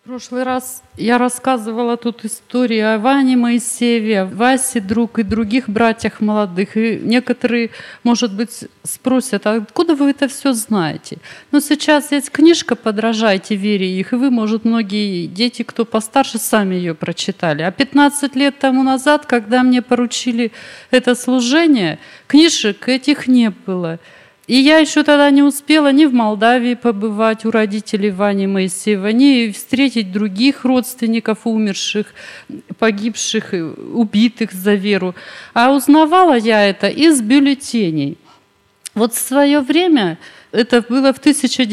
В прошлый раз я рассказывала тут историю о Ване Моисееве, Васе, друг и других братьях молодых. И некоторые, может быть, спросят, а откуда вы это все знаете? Но сейчас есть книжка «Подражайте вере их», и вы, может, многие дети, кто постарше, сами ее прочитали. А 15 лет тому назад, когда мне поручили это служение, книжек этих не было. И я еще тогда не успела ни в Молдавии побывать у родителей Вани Моисеева, ни встретить других родственников умерших, погибших, убитых за веру. А узнавала я это из бюллетеней. Вот в свое время, это было в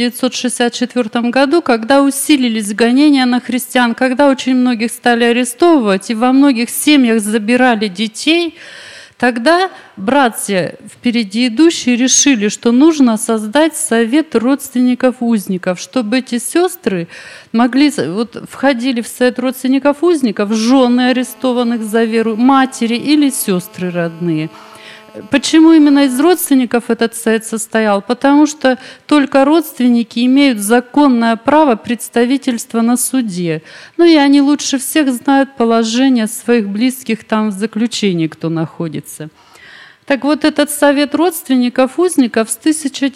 1964 году, когда усилились гонения на христиан, когда очень многих стали арестовывать, и во многих семьях забирали детей. Тогда братья, впереди идущие, решили, что нужно создать совет родственников узников, чтобы эти сестры могли, входили в совет родственников узников, жены арестованных за веру, матери или сестры родные. Почему именно из родственников этот совет состоял? Потому что только родственники имеют законное право представительства на суде. Ну и они лучше всех знают положение своих близких там в заключении, кто находится. Так вот, этот совет родственников узников с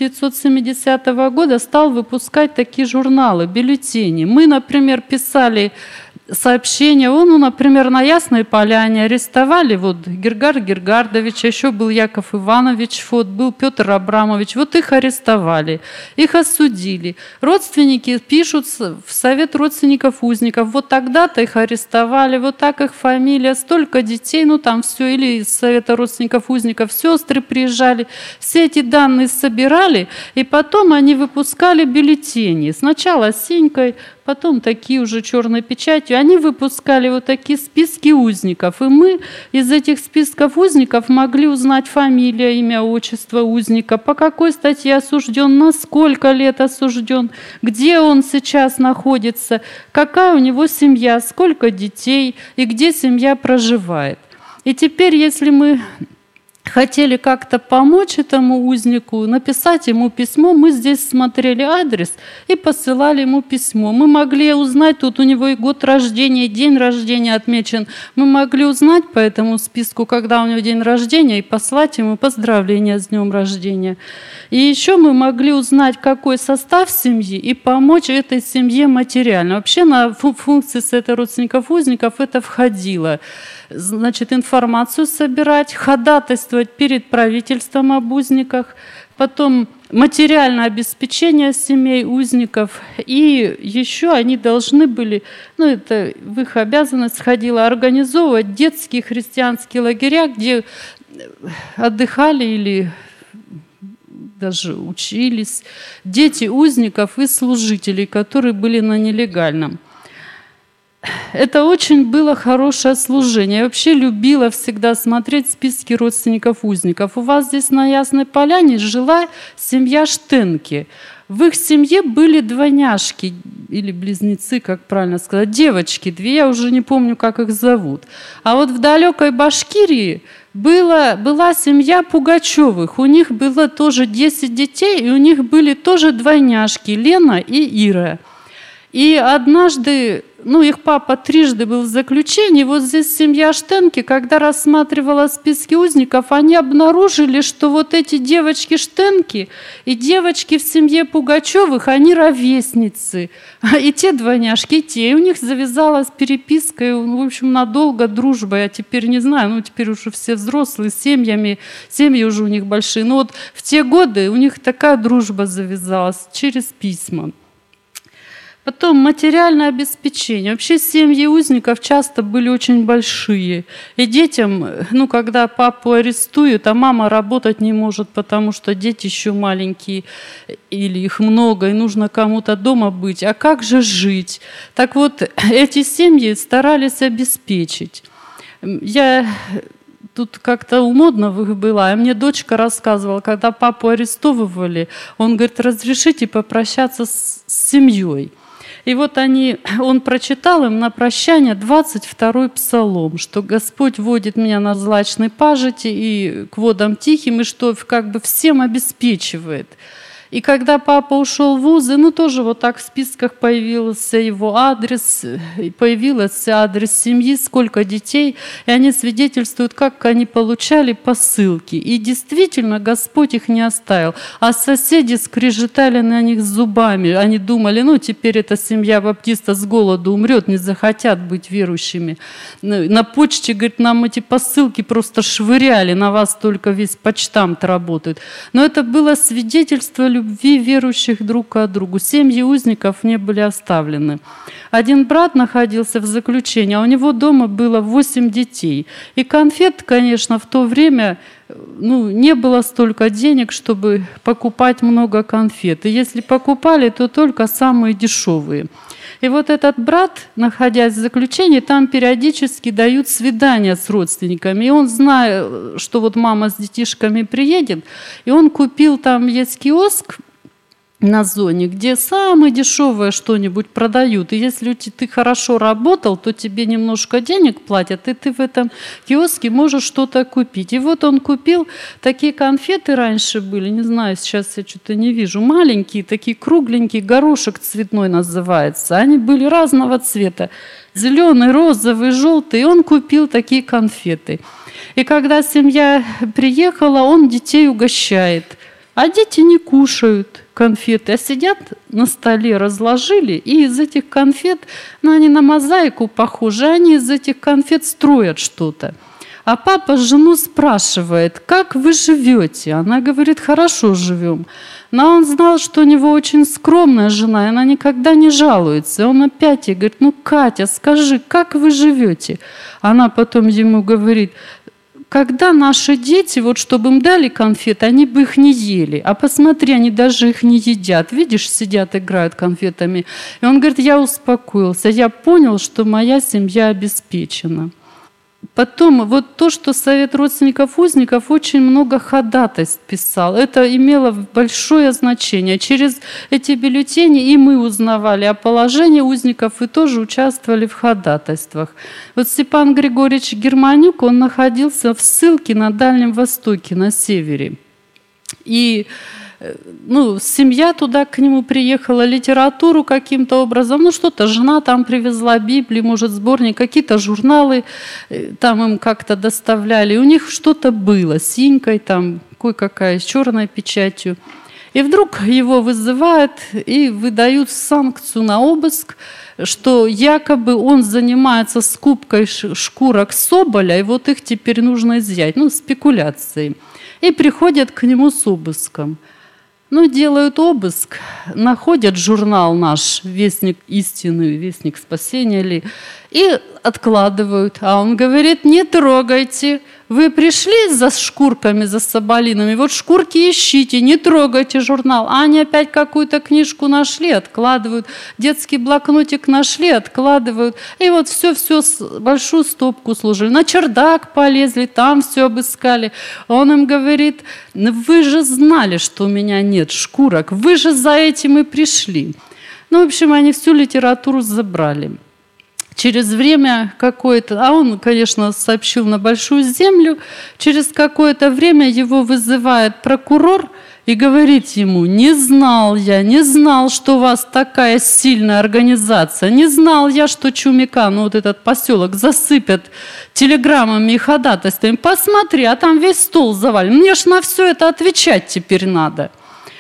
1970 года стал выпускать такие журналы, бюллетени. Мы, например, писали сообщения. Например, на Ясной Поляне арестовали Гергар Гергардовича, еще был Яков Иванович, был Петр Абрамович. Их арестовали, их осудили. Родственники пишут в Совет родственников узников. Тогда-то их арестовали, так их фамилия, столько детей, там все. Или из Совета родственников узников сестры приезжали. Все эти данные собирали, и потом они выпускали бюллетени. Сначала синькой, потом такие уже черной печатью. Они выпускали такие списки узников. И мы из этих списков узников могли узнать фамилия, имя, отчество узника, по какой статье осужден, на сколько лет осужден, где он сейчас находится, какая у него семья, сколько детей и где семья проживает. И теперь, если мы хотели как-то помочь этому узнику, написать ему письмо, мы здесь смотрели адрес и посылали ему письмо. Мы могли узнать, тут у него и год рождения, и день рождения отмечен. Мы могли узнать по этому списку, когда у него день рождения, и послать ему поздравления с днем рождения. И еще мы могли узнать, какой состав семьи, и помочь этой семье материально. Вообще на функции Совета родственников узников это входило. Информацию собирать, ходатайствовать перед правительством об узниках, потом материальное обеспечение семей узников. И еще они должны были, это в их обязанность входило, организовывать детские христианские лагеря, где отдыхали или даже учились дети узников и служителей, которые были на нелегальном. Это очень было хорошее служение. Я вообще любила всегда смотреть списки родственников узников. У вас здесь на Ясной Поляне жила семья Штенки. В их семье были двойняшки или близнецы, как правильно сказать, девочки две, я уже не помню, как их зовут. А в далекой Башкирии была семья Пугачевых. У них было тоже 10 детей, и у них были тоже двойняшки Лена и Ира. И однажды, их папа трижды был в заключении. Здесь семья Штенки, когда рассматривала списки узников, они обнаружили, что эти девочки Штенки и девочки в семье Пугачевых, они ровесницы. И те двойняшки, и те. И у них завязалась переписка, и, в общем, надолго дружба. Я теперь не знаю, теперь уже все взрослые, с семьями, семьи уже у них большие. Но в те годы у них такая дружба завязалась через письма. Потом материальное обеспечение. Вообще семьи узников часто были очень большие. И детям, когда папу арестуют, а мама работать не может, потому что дети еще маленькие, или их много, и нужно кому-то дома быть. А как же жить? Так эти семьи старались обеспечить. Я тут как-то умодно была, и мне дочка рассказывала, когда папу арестовывали, он говорит, разрешите попрощаться с семьей. И он прочитал им на прощание 22-й псалом, что Господь водит меня на злачной пажити и к водам тихим, и что всем обеспечивает. И когда папа ушел в вузы, ну тоже вот так в списках появился его адрес, появился адрес семьи, сколько детей, и они свидетельствуют, как они получали посылки. И действительно, Господь их не оставил. А соседи скрежетали на них зубами. Они думали, ну теперь эта семья баптиста с голоду умрет, не захотят быть верующими. На почте, говорит, нам эти посылки просто швыряли, на вас только весь почтамт работает. Но это было свидетельство любви верующих друг к другу. Семьи узников не были оставлены. Один брат находился в заключении, а у него дома было 8 детей. И конфет, конечно, в то время не было столько денег, чтобы покупать много конфет. И если покупали, то только самые дешевые. И вот этот брат, находясь в заключении, там периодически дают свидания с родственниками. И он, зная, что вот мама с детишками приедет, и он купил, там есть киоск на зоне, где самое дешевое что-нибудь продают. И если ты хорошо работал, то тебе немножко денег платят, и ты в этом киоске можешь что-то купить. И вот он купил такие конфеты, раньше были, не знаю, сейчас я что-то не вижу, маленькие, такие кругленькие, горошек цветной называется. Они были разного цвета, зеленый, розовый, желтый. И он купил такие конфеты. И когда семья приехала, он детей угощает. А дети не кушают конфеты, а сидят на столе, разложили, и из этих конфет, они на мозаику похожи, они из этих конфет строят что-то. А папа жену спрашивает, как вы живете? Она говорит, хорошо живем. Но он знал, что у него очень скромная жена, и она никогда не жалуется. И он опять ей говорит, Катя, скажи, как вы живете? Она потом ему говорит, когда наши дети, вот чтобы им дали конфеты, они бы их не ели. А посмотри, они даже их не едят. Видишь, сидят, играют конфетами. И он говорит, я успокоился, я понял, что моя семья обеспечена. Потом, вот то, что Совет родственников узников очень много ходатайств писал, это имело большое значение. Через эти бюллетени и мы узнавали о положении узников и тоже участвовали в ходатайствах. Вот Степан Григорьевич Германюк, он находился в ссылке на Дальнем Востоке, на севере. И семья туда к нему приехала, литературу каким-то образом, что-то жена там привезла, Библию, может, сборник, какие-то журналы там им как-то доставляли. У них что-то было, синькой там, кое-какая, с черной печатью. И вдруг его вызывают и выдают санкцию на обыск, что якобы он занимается скупкой шкурок соболя, и вот их теперь нужно изъять, спекуляцией. И приходят к нему с обыском. Делают обыск, находят журнал наш, «Вестник истины», «Вестник спасения» ли, и откладывают. А он говорит, не трогайте. Вы пришли за шкурками, за соболинами, вот шкурки ищите, не трогайте журнал. А они опять какую-то книжку нашли, откладывают. Детский блокнотик нашли, откладывают. И вот все большую стопку сложили. На чердак полезли, там все обыскали. Он им говорит, вы же знали, что у меня нет шкурок, вы же за этим и пришли. В общем, они всю литературу забрали. Через время какое-то, а он, конечно, сообщил на Большую Землю, через какое-то время его вызывает прокурор и говорит ему, не знал, что у вас такая сильная организация, не знал я, что Чумика, вот этот поселок, засыпят телеграммами и ходатайствами. Посмотри, а там весь стол завален, мне ж на все это отвечать теперь надо.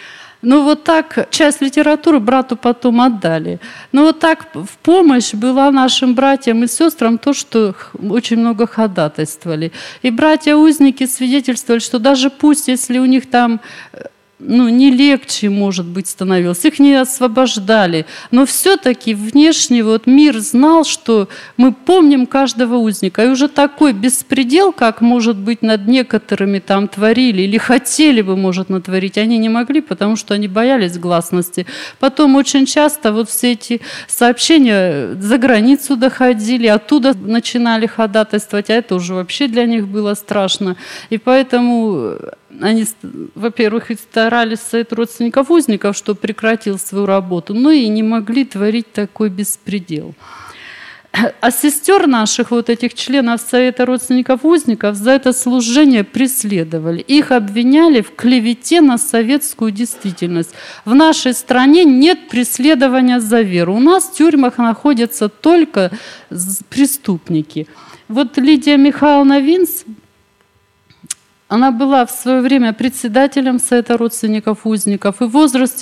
Вот так часть литературы брату потом отдали. Вот так в помощь была нашим братьям и сестрам то, что очень много ходатайствовали. И братья-узники свидетельствовали, что даже пусть, если у них там не легче, может быть, становилось, их не освобождали, но все-таки внешне мир знал, что мы помним каждого узника. И уже такой беспредел, как, может быть, над некоторыми там творили или хотели бы, может, натворить, они не могли, потому что они боялись гласности. Потом очень часто все эти сообщения за границу доходили, оттуда начинали ходатайствовать, а это уже вообще для них было страшно. И поэтому они, во-первых, и старались Совет родственников узников, чтобы прекратил свою работу, но и не могли творить такой беспредел. А сестер наших, вот этих членов Совета родственников узников, за это служение преследовали. Их обвиняли в клевете на советскую действительность. В нашей стране нет преследования за веру. У нас в тюрьмах находятся только преступники. Вот Лидия Михайловна Винц, она была в свое время председателем Совета родственников узников, и в возрасте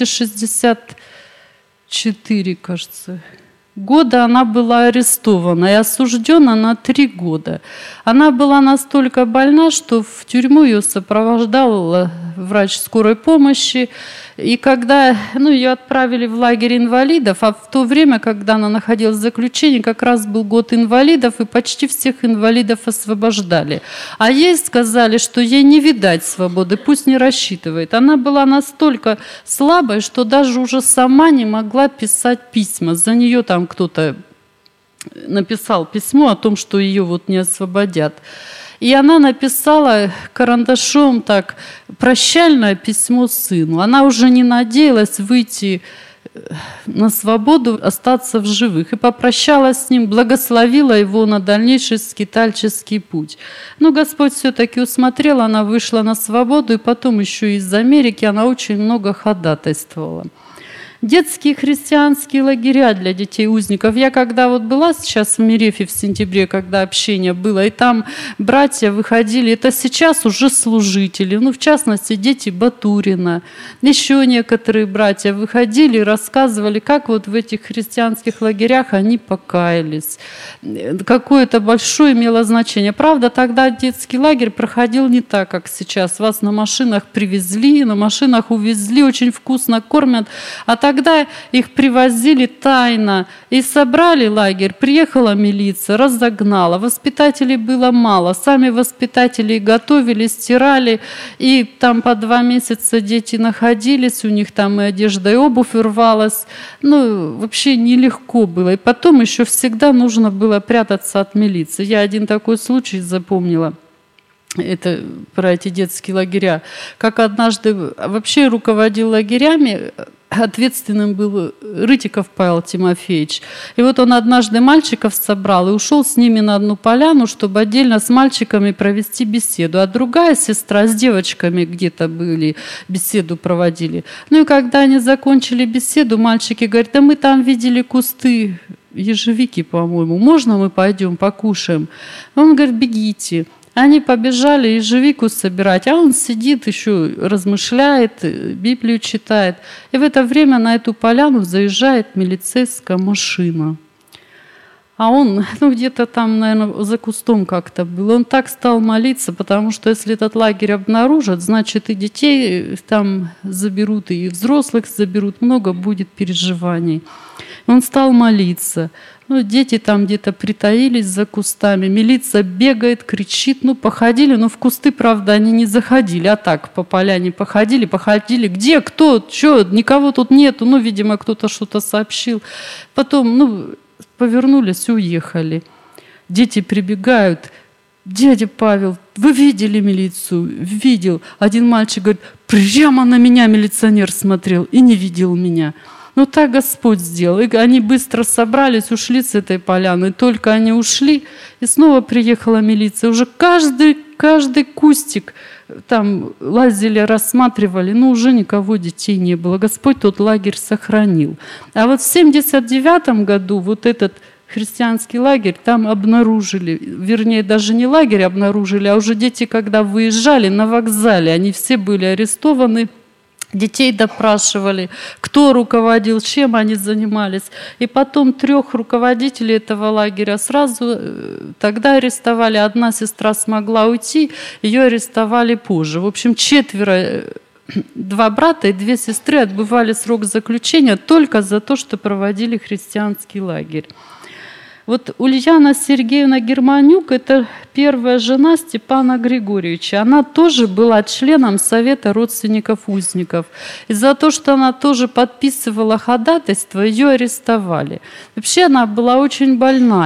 64, кажется, года она была арестована и осуждена на 3 года. Она была настолько больна, что в тюрьму ее сопровождал врач скорой помощи. И когда ее отправили в лагерь инвалидов, а в то время, когда она находилась в заключении, как раз был год инвалидов, и почти всех инвалидов освобождали. А ей сказали, что ей не видать свободы, пусть не рассчитывает. Она была настолько слабой, что даже уже сама не могла писать письма. За нее там кто-то написал письмо о том, что ее вот не освободят. И она написала карандашом так прощальное письмо сыну. Она уже не надеялась выйти на свободу, остаться в живых. И попрощалась с ним, благословила его на дальнейший скитальческий путь. Но Господь все-таки усмотрел, она вышла на свободу, и потом еще из Америки она очень много ходатайствовала. Детские христианские лагеря для детей-узников. Я когда вот была сейчас в Мерефе в сентябре, когда общение было, и там братья выходили, это сейчас уже служители, в частности, дети Батурина, еще некоторые братья выходили и рассказывали, как вот в этих христианских лагерях они покаялись. Какое-то большое имело значение. Правда, тогда детский лагерь проходил не так, как сейчас. Вас на машинах привезли, на машинах увезли, очень вкусно кормят, а тогда их привозили тайно и собрали лагерь. Приехала милиция, разогнала. Воспитателей было мало. Сами воспитатели готовили, стирали. И там по 2 месяца дети находились. У них там и одежда, и обувь рвалась. Вообще нелегко было. И потом еще всегда нужно было прятаться от милиции. Я один такой случай запомнила. Это про эти детские лагеря. Как однажды вообще руководил лагерями, ответственным был Рытиков Павел Тимофеевич. И вот он однажды мальчиков собрал и ушел с ними на одну поляну, чтобы отдельно с мальчиками провести беседу. А другая сестра с девочками где-то были, беседу проводили. И когда они закончили беседу, мальчики говорят: да мы там видели кусты ежевики, по-моему. Можно мы пойдем покушаем? Он говорит: бегите. Они побежали ежевику собирать, а он сидит еще, размышляет, Библию читает. И в это время на эту поляну заезжает милицейская машина. А он, где-то там, наверное, за кустом как-то был. Он так стал молиться, потому что если этот лагерь обнаружат, значит и детей там заберут, и взрослых заберут, много будет переживаний. Он стал молиться. Дети там где-то притаились за кустами. Милиция бегает, кричит. Походили, но в кусты, правда, они не заходили. А так по поляне походили. Где, кто, что, никого тут нету. Видимо, кто-то что-то сообщил. Потом, повернулись и уехали. Дети прибегают. Дядя Павел, вы видели милицию? Видел. Один мальчик говорит: прямо на меня милиционер смотрел и не видел меня. Так Господь сделал. И они быстро собрались, ушли с этой поляны. Только они ушли, и снова приехала милиция. Уже каждый кустик там лазили, рассматривали, но уже никого детей не было. Господь тот лагерь сохранил. А вот в 1979 году вот этот христианский лагерь там обнаружили, вернее, даже не лагерь обнаружили, а уже дети, когда выезжали на вокзале, они все были арестованы. Детей допрашивали, кто руководил, чем они занимались. И потом 3 руководителей этого лагеря сразу тогда арестовали. Одна сестра смогла уйти, ее арестовали позже. В общем, 4, 2 брата и 2 сестры отбывали срок заключения только за то, что проводили христианский лагерь. Вот Ульяна Сергеевна Германюк – это первая жена Степана Григорьевича. Она тоже была членом Совета родственников узников. И за то, что она тоже подписывала ходатайство, ее арестовали. Вообще она была очень больная.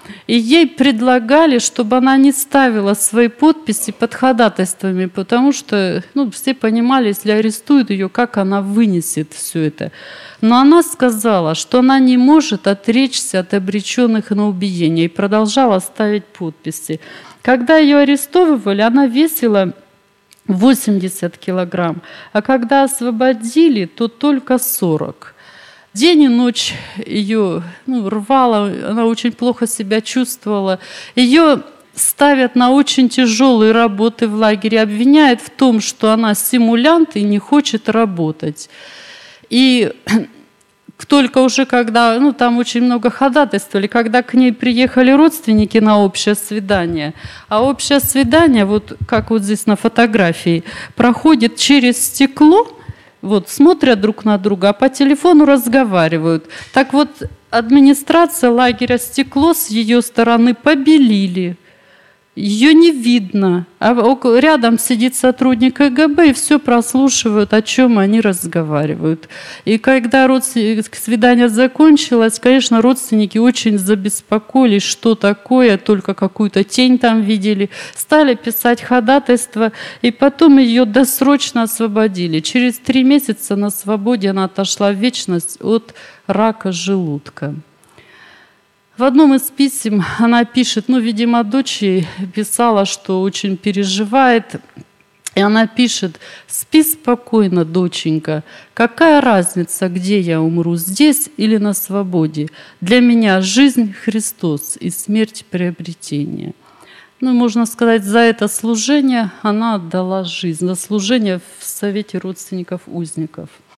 И ей предлагали, чтобы она не ставила свои подписи под ходатайствами, потому что все понимали, если арестуют ее, как она вынесет все это. Но она сказала, что она не может отречься от обреченных на убиение, и продолжала ставить подписи. Когда ее арестовывали, она весила 80 килограмм, а когда освободили, то только 40. День и ночь ее рвало, она очень плохо себя чувствовала. Ее ставят на очень тяжелые работы в лагере, обвиняют в том, что она симулянт и не хочет работать. И только уже когда, там очень много ходатайствовали, когда к ней приехали родственники на общее свидание, а общее свидание, вот как вот здесь на фотографии, проходит через стекло, смотрят друг на друга, а по телефону разговаривают. Так вот, администрация лагеря «Стекло» с ее стороны побелили. Ее не видно. А рядом сидит сотрудник КГБ и все прослушивают, о чем они разговаривают. И когда свидание закончилось, конечно, родственники очень забеспокоились, что такое, только какую-то тень там видели. Стали писать ходатайство, и потом ее досрочно освободили. Через 3 месяца на свободе она отошла в вечность от рака желудка. В одном из писем она пишет, видимо, дочь ей писала, что очень переживает. И она пишет: «Спи спокойно, доченька. Какая разница, где я умру, здесь или на свободе? Для меня жизнь – Христос и смерть – приобретение». Можно сказать, за это служение она отдала жизнь, за служение в Совете родственников узников.